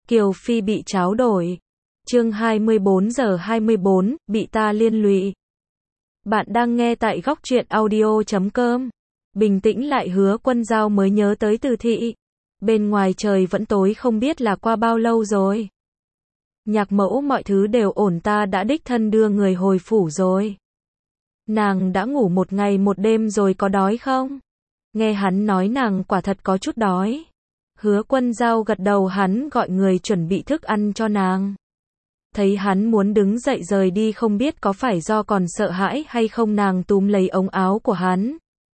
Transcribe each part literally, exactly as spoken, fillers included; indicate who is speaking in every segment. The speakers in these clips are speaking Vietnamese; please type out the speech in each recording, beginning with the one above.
Speaker 1: Kiều Phi bị tráo đổi. Chương hai mươi bốn giờ hai mươi bốn, bị ta liên lụy. Bạn đang nghe tại góc truyện audio chấm com. Bình tĩnh lại, Hứa Quân Dao mới nhớ tới Từ Thị. Bên ngoài trời vẫn tối, không biết là qua bao lâu rồi. Nhạc mẫu, mọi thứ đều ổn, ta đã đích thân đưa người hồi phủ rồi. Nàng đã ngủ một ngày một đêm rồi, có đói không? Nghe hắn nói nàng quả thật có chút đói. Hứa Quân Dao gật đầu, hắn gọi người chuẩn bị thức ăn cho nàng. Thấy hắn muốn đứng dậy rời đi, không biết có phải do còn sợ hãi hay không, nàng túm lấy ống áo của hắn.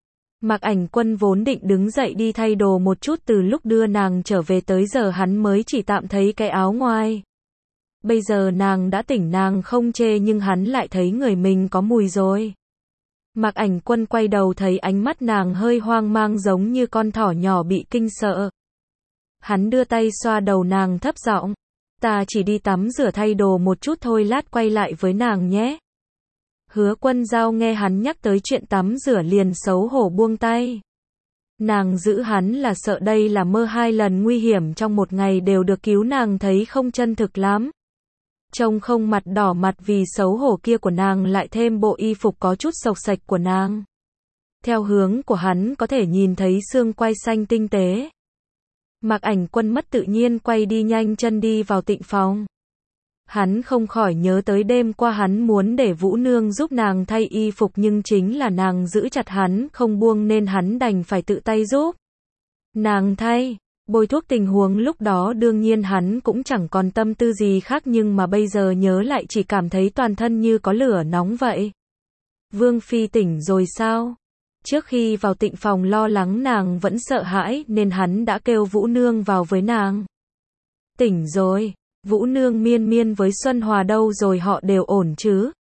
Speaker 1: Mạc Ảnh Quân vốn định đứng dậy đi thay đồ một chút, từ lúc đưa nàng trở về tới giờ hắn mới chỉ tạm thấy cái áo ngoài. Bây giờ nàng đã tỉnh, nàng không chê, nhưng hắn lại thấy người mình có mùi rồi. Mạc Ảnh Quân quay đầu thấy ánh mắt nàng hơi hoang mang, giống như con thỏ nhỏ bị kinh sợ. Hắn đưa tay xoa đầu nàng, thấp giọng, ta chỉ đi tắm rửa thay đồ một chút thôi, lát quay lại với nàng nhé. Hứa Quân Dao nghe hắn nhắc tới chuyện tắm rửa liền xấu hổ buông tay. Nàng giữ hắn là sợ đây là mơ, hai lần nguy hiểm trong một ngày đều được cứu, nàng thấy không chân thực lắm. Trông không mặt đỏ mặt vì xấu hổ kia của nàng, lại thêm bộ y phục có chút xộc xạch của nàng. Theo hướng của hắn có thể nhìn thấy xương quai xanh tinh tế. Mạc Ảnh Quân mất tự nhiên quay đi, nhanh chân đi vào tịnh phòng. Hắn không khỏi nhớ tới đêm qua hắn muốn để Vũ Nương giúp nàng thay y phục, nhưng chính là nàng giữ chặt hắn không buông nên hắn đành phải tự tay giúp nàng thay. Bôi thuốc, tình huống lúc đó đương nhiên hắn cũng chẳng còn tâm tư gì khác, nhưng mà bây giờ nhớ lại chỉ cảm thấy toàn thân như có lửa nóng vậy. Vương Phi tỉnh rồi sao? Trước khi vào tịnh phòng lo lắng nàng vẫn sợ hãi nên hắn đã kêu Vũ Nương vào với nàng. Tỉnh rồi. Vũ Nương, Miên Miên với Xuân Hòa đâu rồi, họ đều ổn chứ?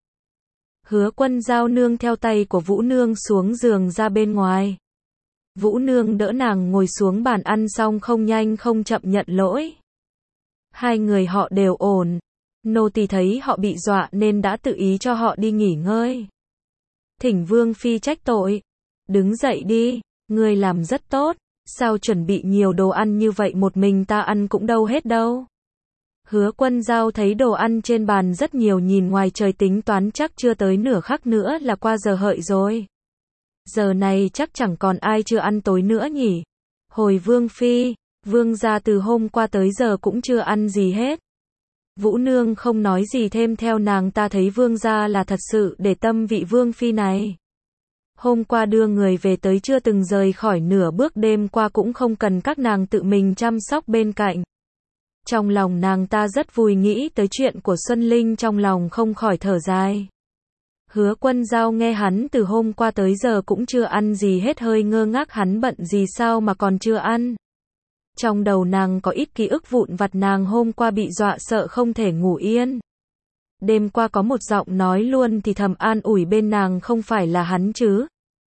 Speaker 1: Hứa Quân Dao nương theo tay của Vũ Nương xuống giường ra bên ngoài. Vũ Nương đỡ nàng ngồi xuống bàn ăn, xong không nhanh không chậm nhận lỗi. Hai người họ đều ổn. Nô tỳ thấy họ bị dọa nên đã tự ý cho họ đi nghỉ ngơi. Thỉnh Vương Phi trách tội. Đứng dậy đi, ngươi làm rất tốt. Sao chuẩn bị nhiều đồ ăn như vậy, một mình ta ăn cũng đâu hết đâu. Hứa Quân Dao thấy đồ ăn trên bàn rất nhiều, nhìn ngoài trời tính toán chắc chưa tới nửa khắc nữa là qua giờ hợi rồi. Giờ này chắc chẳng còn ai chưa ăn tối nữa nhỉ. Hồi Vương Phi, Vương gia từ hôm qua tới giờ cũng chưa ăn gì hết. Vũ Nương không nói gì thêm, theo nàng ta thấy Vương gia là thật sự để tâm vị Vương Phi này. Hôm qua đưa người về tới chưa từng rời khỏi nửa bước, đêm qua cũng không cần các nàng tự mình chăm sóc bên cạnh. Trong lòng nàng ta rất vui, nghĩ tới chuyện của Xuân Linh trong lòng không khỏi thở dài. Hứa Quân Dao nghe hắn từ hôm qua tới giờ cũng chưa ăn gì hết, hơi ngơ ngác, hắn bận gì sao mà còn chưa ăn. Trong đầu nàng có ít ký ức vụn vặt, nàng hôm qua bị dọa sợ không thể ngủ yên. Đêm qua có một giọng nói luôn thì thầm an ủi bên nàng, không phải là hắn chứ.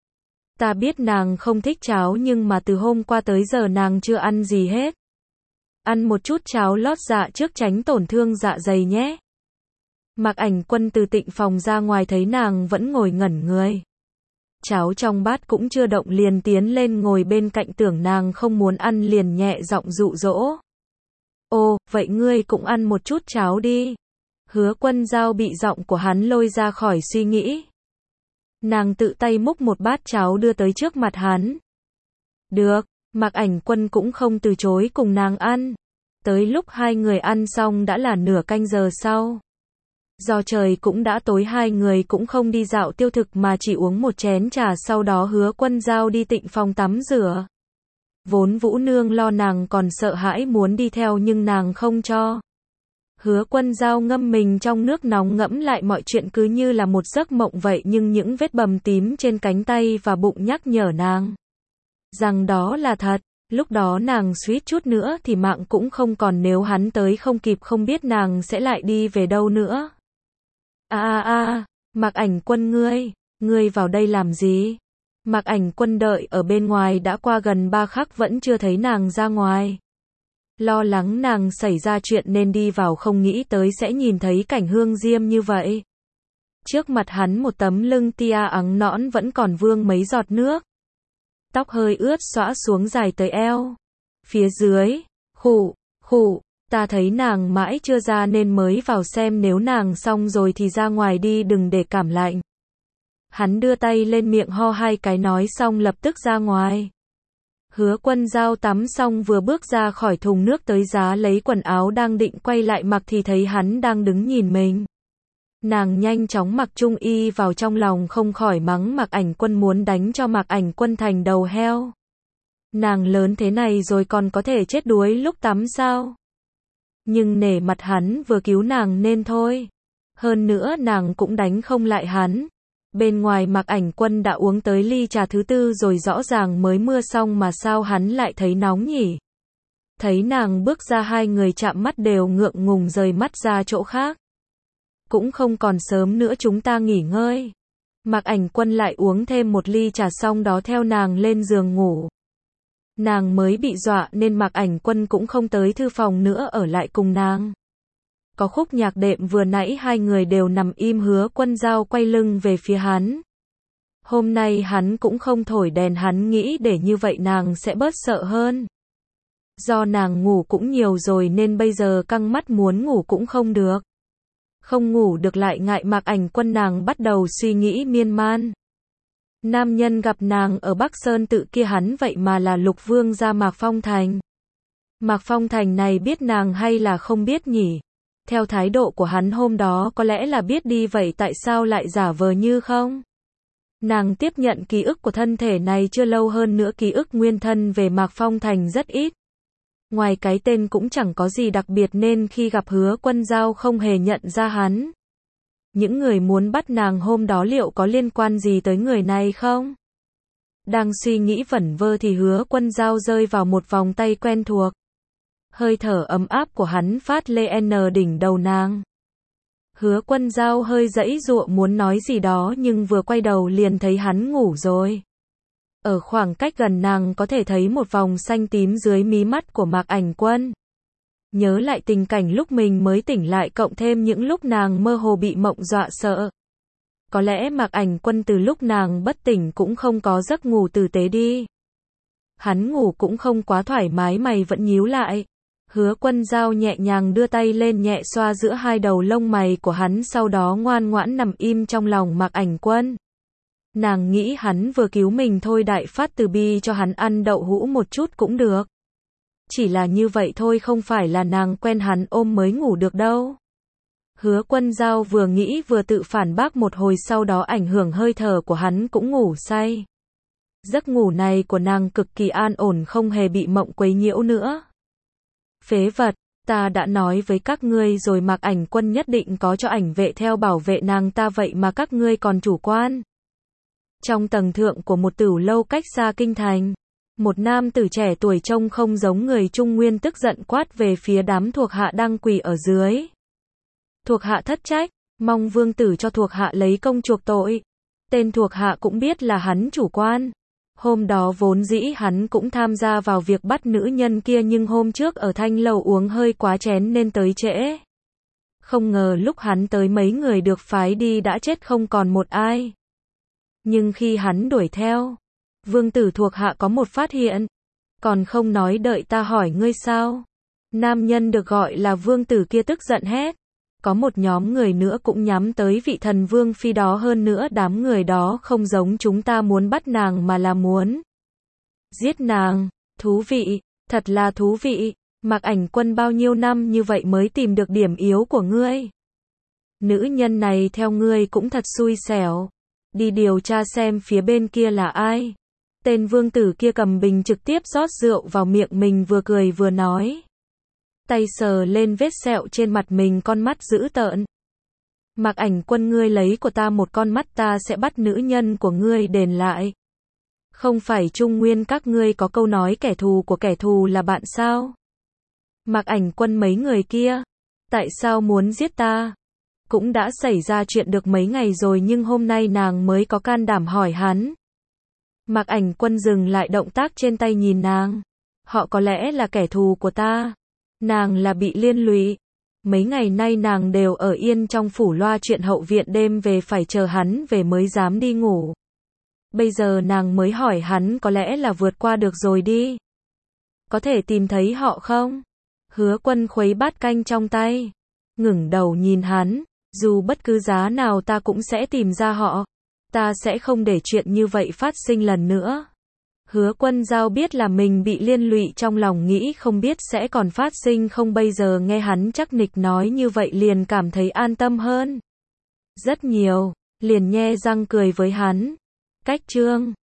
Speaker 1: Ta biết nàng không thích cháo, nhưng mà từ hôm qua tới giờ nàng chưa ăn gì hết. Ăn một chút cháo lót dạ trước, tránh tổn thương dạ dày nhé. Mạc Ảnh Quân từ tịnh phòng ra ngoài thấy nàng vẫn ngồi ngẩn người. Cháo trong bát cũng chưa động liền tiến lên ngồi bên cạnh, tưởng nàng không muốn ăn liền nhẹ giọng dụ dỗ. Ô, vậy ngươi cũng ăn một chút cháo đi. Hứa Quân Dao bị giọng của hắn lôi ra khỏi suy nghĩ. Nàng tự tay múc một bát cháo đưa tới trước mặt hắn. Được. Mạc Ảnh Quân cũng không từ chối cùng nàng ăn. Tới lúc hai người ăn xong đã là nửa canh giờ sau. Do trời cũng đã tối, hai người cũng không đi dạo tiêu thực mà chỉ uống một chén trà, sau đó Hứa Quân Dao đi tịnh phòng tắm rửa. Vốn Vũ Nương lo nàng còn sợ hãi muốn đi theo nhưng nàng không cho. Hứa Quân Dao ngâm mình trong nước nóng, ngẫm lại mọi chuyện cứ như là một giấc mộng vậy, nhưng những vết bầm tím trên cánh tay và bụng nhắc nhở nàng rằng đó là thật. Lúc đó nàng suýt chút nữa thì mạng cũng không còn, nếu hắn tới không kịp không biết nàng sẽ lại đi về đâu nữa. A a a, Mạc Ảnh Quân, ngươi, ngươi vào đây làm gì? Mạc Ảnh Quân đợi ở bên ngoài đã qua gần ba khắc vẫn chưa thấy nàng ra ngoài. Lo lắng nàng xảy ra chuyện nên đi vào, không nghĩ tới sẽ nhìn thấy cảnh hương diêm như vậy. Trước mặt hắn một tấm lưng tia ắng nõn vẫn còn vương mấy giọt nước. Tóc hơi ướt xõa xuống dài tới eo. Phía dưới, khụ, khụ, Ta thấy nàng mãi chưa ra nên mới vào xem, nếu nàng xong rồi thì ra ngoài đi, đừng để cảm lạnh. Hắn đưa tay lên miệng ho hai cái, nói xong lập tức ra ngoài. Hứa Quân Dao tắm xong vừa bước ra khỏi thùng nước tới giá lấy quần áo đang định quay lại mặc thì thấy hắn đang đứng nhìn mình. Nàng nhanh chóng mặc trung y vào, trong lòng không khỏi mắng Mạc Ảnh Quân muốn đánh cho Mạc Ảnh Quân thành đầu heo. Nàng lớn thế này rồi còn có thể chết đuối lúc tắm sao? Nhưng nể mặt hắn vừa cứu nàng nên thôi. Hơn nữa nàng cũng đánh không lại hắn. Bên ngoài Mạc Ảnh Quân đã uống tới ly trà thứ tư rồi, rõ ràng mới mưa xong mà sao hắn lại thấy nóng nhỉ? Thấy nàng bước ra, hai người chạm mắt đều ngượng ngùng rời mắt ra chỗ khác. Cũng không còn sớm nữa, chúng ta nghỉ ngơi. Mạc Ảnh Quân lại uống thêm một ly trà xong đó theo nàng lên giường ngủ. Nàng mới bị dọa nên Mạc Ảnh Quân cũng không tới thư phòng nữa ở lại cùng nàng. Có khúc nhạc đệm vừa nãy hai người đều nằm im, Hứa Quân Dao quay lưng về phía hắn. Hôm nay hắn cũng không thổi đèn, hắn nghĩ để như vậy nàng sẽ bớt sợ hơn. Do nàng ngủ cũng nhiều rồi nên bây giờ căng mắt muốn ngủ cũng không được. Không ngủ được lại ngại Mạc Ảnh Quân, nàng bắt đầu suy nghĩ miên man. Nam nhân gặp nàng ở Bắc Sơn Tự kia hắn vậy mà là Lục Vương gia Mạc Phong Thành. Mạc Phong Thành này biết nàng hay là không biết nhỉ? Theo thái độ của hắn hôm đó có lẽ là biết đi, vậy tại sao lại giả vờ như không? Nàng tiếp nhận ký ức của thân thể này chưa lâu, hơn nữa ký ức nguyên thân về Mạc Phong Thành rất ít. Ngoài cái tên cũng chẳng có gì đặc biệt nên khi gặp Hứa Quân Dao không hề nhận ra hắn. Những người muốn bắt nàng hôm đó liệu có liên quan gì tới người này không? Đang suy nghĩ vẩn vơ thì Hứa Quân Dao rơi vào một vòng tay quen thuộc. Hơi thở ấm áp của hắn phát lên đỉnh đầu nàng. Hứa Quân Dao hơi giãy giụa muốn nói gì đó nhưng vừa quay đầu liền thấy hắn ngủ rồi. Ở khoảng cách gần nàng có thể thấy một vòng xanh tím dưới mí mắt của Mạc Ảnh Quân. Nhớ lại tình cảnh lúc mình mới tỉnh lại cộng thêm những lúc nàng mơ hồ bị mộng dọa sợ. Có lẽ Mạc Ảnh Quân từ lúc nàng bất tỉnh cũng không có giấc ngủ tử tế đi. Hắn ngủ cũng không quá thoải mái, mày vẫn nhíu lại. Hứa Quân Dao nhẹ nhàng đưa tay lên nhẹ xoa giữa hai đầu lông mày của hắn, sau đó ngoan ngoãn nằm im trong lòng Mạc Ảnh Quân. Nàng nghĩ hắn vừa cứu mình thôi, đại phát từ bi cho hắn ăn đậu hũ một chút cũng được. Chỉ là như vậy thôi, không phải là nàng quen hắn ôm mới ngủ được đâu. Hứa Quân Dao vừa nghĩ vừa tự phản bác một hồi, sau đó ảnh hưởng hơi thở của hắn cũng ngủ say. Giấc ngủ này của nàng cực kỳ an ổn, không hề bị mộng quấy nhiễu nữa. Phế vật, ta đã nói với các ngươi rồi, Mạc Ảnh Quân nhất định có cho ảnh vệ theo bảo vệ nàng ta, vậy mà các ngươi còn chủ quan. Trong tầng thượng của một tửu lâu cách xa kinh thành, một nam tử trẻ tuổi trông không giống người Trung Nguyên tức giận quát về phía đám thuộc hạ đang quỳ ở dưới. Thuộc hạ thất trách, mong vương tử cho thuộc hạ lấy công chuộc tội. Tên thuộc hạ cũng biết là hắn chủ quan. Hôm đó vốn dĩ hắn cũng tham gia vào việc bắt nữ nhân kia, nhưng hôm trước ở Thanh Lầu uống hơi quá chén nên tới trễ. Không ngờ lúc hắn tới mấy người được phái đi đã chết không còn một ai. Nhưng khi hắn đuổi theo, vương tử thuộc hạ có một phát hiện. Còn không nói đợi ta hỏi ngươi sao? Nam nhân được gọi là vương tử kia tức giận hét. Có một nhóm người nữa cũng nhắm tới vị thần vương phi đó, hơn nữa đám người đó không giống chúng ta muốn bắt nàng mà là muốn giết nàng. Thú vị, thật là thú vị. Mạc Ảnh Quân bao nhiêu năm như vậy mới tìm được điểm yếu của ngươi. Nữ nhân này theo ngươi cũng thật xui xẻo. Đi điều tra xem phía bên kia là ai. Tên vương tử kia cầm bình trực tiếp rót rượu vào miệng mình, vừa cười vừa nói. Tay sờ lên vết sẹo trên mặt mình, con mắt dữ tợn. Mạc Ảnh Quân, ngươi lấy của ta một con mắt, ta sẽ bắt nữ nhân của ngươi đền lại. Không phải Trung Nguyên các ngươi có câu nói kẻ thù của kẻ thù là bạn sao? Mạc Ảnh Quân, mấy người kia, tại sao muốn giết ta? Cũng đã xảy ra chuyện được mấy ngày rồi nhưng hôm nay nàng mới có can đảm hỏi hắn. Mạc Ảnh Quân dừng lại động tác trên tay nhìn nàng. Họ có lẽ là kẻ thù của ta. Nàng là bị liên lụy. Mấy ngày nay nàng đều ở yên trong phủ loa chuyện hậu viện, đêm về phải chờ hắn về mới dám đi ngủ. Bây giờ nàng mới hỏi hắn, có lẽ là vượt qua được rồi đi. Có thể tìm thấy họ không? Hứa Quân khuấy bát canh trong tay, ngẩng đầu nhìn hắn, dù bất cứ giá nào ta cũng sẽ tìm ra họ. Ta sẽ không để chuyện như vậy phát sinh lần nữa. Hứa Quân Giao biết là mình bị liên lụy, trong lòng nghĩ không biết sẽ còn phát sinh không, bây giờ nghe hắn chắc nịch nói như vậy liền cảm thấy an tâm hơn rất nhiều, liền nhe răng cười với hắn. Cách chương